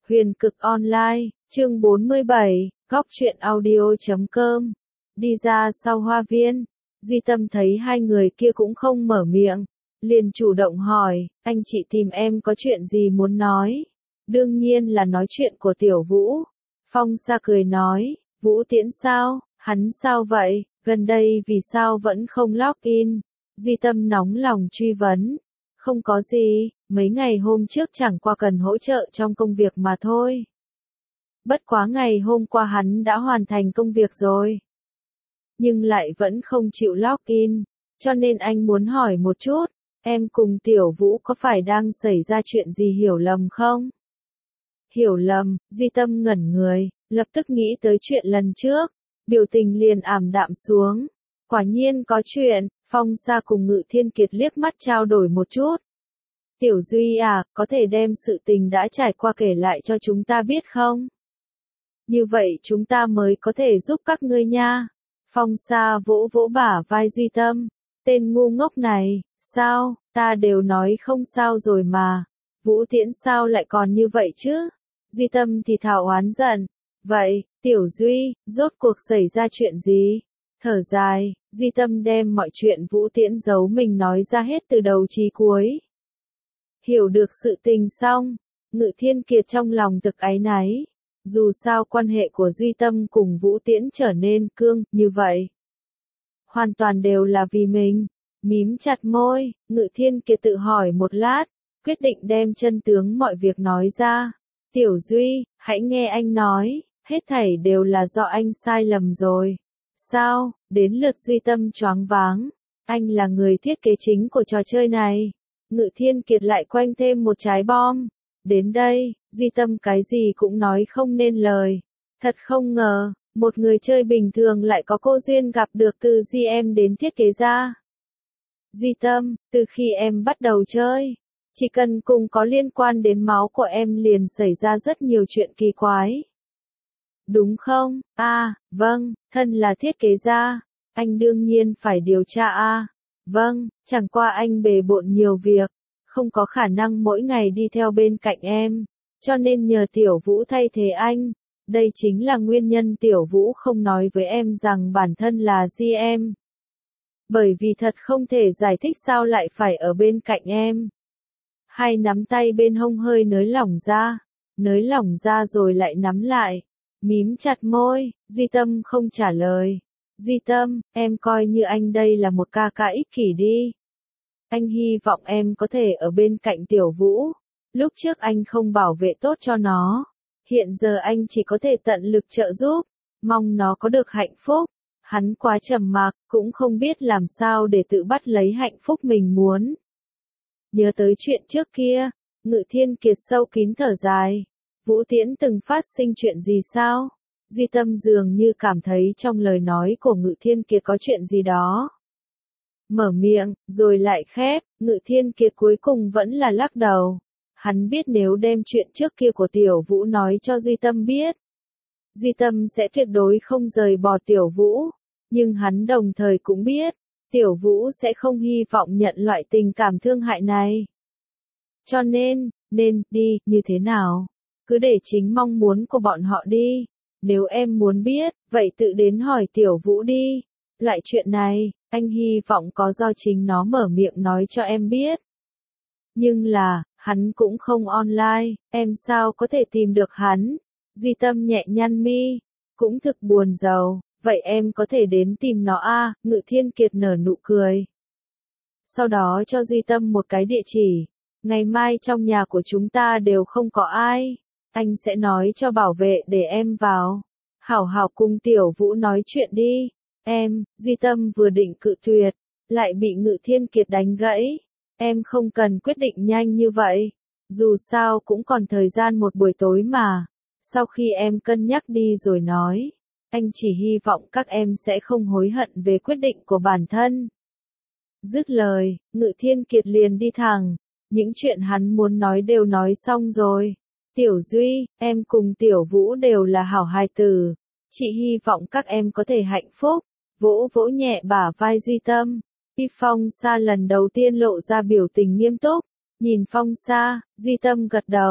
Huyền cực online, chương 47, góc truyện audio.com. Đi ra sau hoa viên, Duy Tâm thấy hai người kia cũng không mở miệng, liền chủ động hỏi, anh chị tìm em có chuyện gì muốn nói? Đương nhiên là nói chuyện của Tiểu Vũ. Phong Sa cười nói, Vũ Tiễn sao, hắn sao vậy, gần đây vì sao vẫn không log in? Duy Tâm nóng lòng truy vấn. Không có gì, mấy ngày hôm trước chẳng qua cần hỗ trợ trong công việc mà thôi. Bất quá ngày hôm qua hắn đã hoàn thành công việc rồi. Nhưng lại vẫn không chịu log in, cho nên anh muốn hỏi một chút, em cùng Tiểu Vũ có phải đang xảy ra chuyện gì hiểu lầm không? Hiểu lầm, Duy Tâm ngẩn người, lập tức nghĩ tới chuyện lần trước, biểu tình liền ảm đạm xuống. Quả nhiên có chuyện, Phong Sa cùng Ngự Thiên Kiệt liếc mắt trao đổi một chút. Tiểu Duy à, có thể đem sự tình đã trải qua kể lại cho chúng ta biết không? Như vậy chúng ta mới có thể giúp các ngươi nha. Phong Sa vỗ vỗ bả vai Duy Tâm. Tên ngu ngốc này, sao, ta đều nói không sao rồi mà. Vũ Tiễn sao lại còn như vậy chứ? Duy Tâm thì thào oán giận. Vậy, Tiểu Duy, rốt cuộc xảy ra chuyện gì? Thở dài, Duy Tâm đem mọi chuyện Vũ Tiễn giấu mình nói ra hết từ đầu chí cuối. Hiểu được sự tình xong, Ngự Thiên Kiệt trong lòng thực áy náy. Dù sao quan hệ của Duy Tâm cùng Vũ Tiễn trở nên cương như vậy, hoàn toàn đều là vì mình. Mím chặt môi, Ngự Thiên Kiệt tự hỏi một lát, quyết định đem chân tướng mọi việc nói ra. Tiểu Duy, hãy nghe anh nói, hết thảy đều là do anh sai lầm rồi. Sao, đến lượt Duy Tâm choáng váng, anh là người thiết kế chính của trò chơi này. Ngự Thiên Kiệt lại quanh thêm một trái bom. Đến đây, Duy Tâm cái gì cũng nói không nên lời. Thật không ngờ, một người chơi bình thường lại có cô duyên gặp được từ GM đến thiết kế ra. Duy Tâm, từ khi em bắt đầu chơi, chỉ cần cùng có liên quan đến máu của em liền xảy ra rất nhiều chuyện kỳ quái. Đúng không? Vâng, thân là thiết kế gia, anh đương nhiên phải điều tra Vâng, chẳng qua anh bề bộn nhiều việc, không có khả năng mỗi ngày đi theo bên cạnh em, cho nên nhờ Tiểu Vũ thay thế anh. Đây chính là nguyên nhân Tiểu Vũ không nói với em rằng bản thân là GM. Bởi vì thật không thể giải thích sao lại phải ở bên cạnh em. Hai nắm tay bên hông hơi nới lỏng ra rồi lại nắm lại. Mím chặt môi, Duy Tâm không trả lời. Duy Tâm, em coi như anh đây là một ca ca ích kỷ đi. Anh hy vọng em có thể ở bên cạnh Tiểu Vũ. Lúc trước anh không bảo vệ tốt cho nó. Hiện giờ anh chỉ có thể tận lực trợ giúp. Mong nó có được hạnh phúc. Hắn quá trầm mặc, cũng không biết làm sao để tự bắt lấy hạnh phúc mình muốn. Nhớ tới chuyện trước kia, Ngự Thiên Kiệt sâu kín thở dài. Vũ Tiễn từng phát sinh chuyện gì sao? Duy Tâm dường như cảm thấy trong lời nói của Ngự Thiên Kiệt có chuyện gì đó. Mở miệng, rồi lại khép, Ngự Thiên Kiệt cuối cùng vẫn là lắc đầu. Hắn biết nếu đem chuyện trước kia của Tiểu Vũ nói cho Duy Tâm biết, Duy Tâm sẽ tuyệt đối không rời bỏ Tiểu Vũ. Nhưng hắn đồng thời cũng biết, Tiểu Vũ sẽ không hy vọng nhận loại tình cảm thương hại này. Cho nên đi, như thế nào? Cứ để chính mong muốn của bọn họ đi. Nếu em muốn biết, vậy tự đến hỏi Tiểu Vũ đi. Loại chuyện này, anh hy vọng có do chính nó mở miệng nói cho em biết. Nhưng là, hắn cũng không online, em sao có thể tìm được hắn? Duy Tâm nhẹ nhăn mi, cũng thực buồn rầu, vậy em có thể đến tìm nó Ngự Thiên Kiệt nở nụ cười. Sau đó cho Duy Tâm một cái địa chỉ, ngày mai trong nhà của chúng ta đều không có ai, anh sẽ nói cho bảo vệ để em vào. Hảo hảo cùng Tiểu Vũ nói chuyện đi. Duy Tâm vừa định cự tuyệt, lại bị Ngự Thiên Kiệt đánh gãy. Em không cần quyết định nhanh như vậy. Dù sao cũng còn thời gian một buổi tối mà. Sau khi em cân nhắc đi rồi nói, anh chỉ hy vọng các em sẽ không hối hận về quyết định của bản thân. Dứt lời, Ngự Thiên Kiệt liền đi thẳng. Những chuyện hắn muốn nói đều nói xong rồi. Tiểu Duy, em cùng Tiểu Vũ đều là hảo hài tử. Chị hy vọng các em có thể hạnh phúc. Vỗ vỗ nhẹ bả vai Duy Tâm. Phong Sa lần đầu tiên lộ ra biểu tình nghiêm túc. Nhìn Phong Sa, Duy Tâm gật đầu.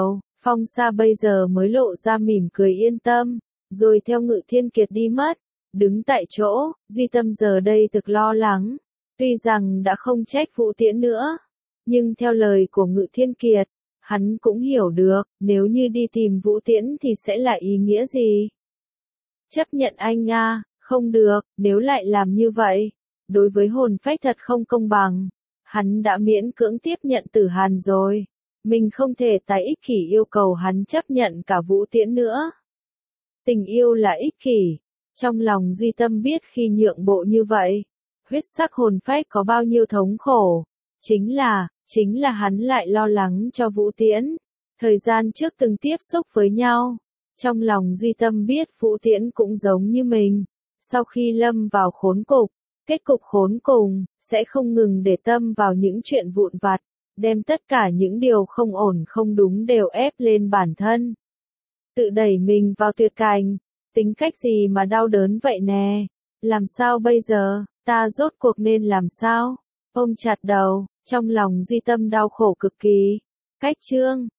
Phong Sa bây giờ mới lộ ra mỉm cười yên tâm, rồi theo Ngự Thiên Kiệt đi mất. Đứng tại chỗ, Duy Tâm giờ đây thực lo lắng. Tuy rằng đã không trách Vũ Tiễn nữa, nhưng theo lời của Ngự Thiên Kiệt, hắn cũng hiểu được, nếu như đi tìm Vũ Tiễn thì sẽ là ý nghĩa gì. Chấp nhận anh à, không được, nếu lại làm như vậy, đối với hồn phách thật không công bằng. Hắn đã miễn cưỡng tiếp nhận Tử Hàn rồi, mình không thể tái ích kỷ yêu cầu hắn chấp nhận cả Vũ Tiễn nữa. Tình yêu là ích kỷ, trong lòng Duy Tâm biết khi nhượng bộ như vậy, huyết sắc hồn phách có bao nhiêu thống khổ, chính là hắn lại lo lắng cho Vũ Tiễn. Thời gian trước từng tiếp xúc với nhau, trong lòng Duy Tâm biết Vũ Tiễn cũng giống như mình, sau khi lâm vào khốn cục, kết cục khốn cùng, sẽ không ngừng để tâm vào những chuyện vụn vặt, đem tất cả những điều không ổn không đúng đều ép lên bản thân. Tự đẩy mình vào tuyệt cảnh, tính cách gì mà đau đớn vậy nè, làm sao bây giờ, ta rốt cuộc nên làm sao? Ôm chặt đầu, trong lòng Duy Tâm đau khổ cực kỳ. Cách chương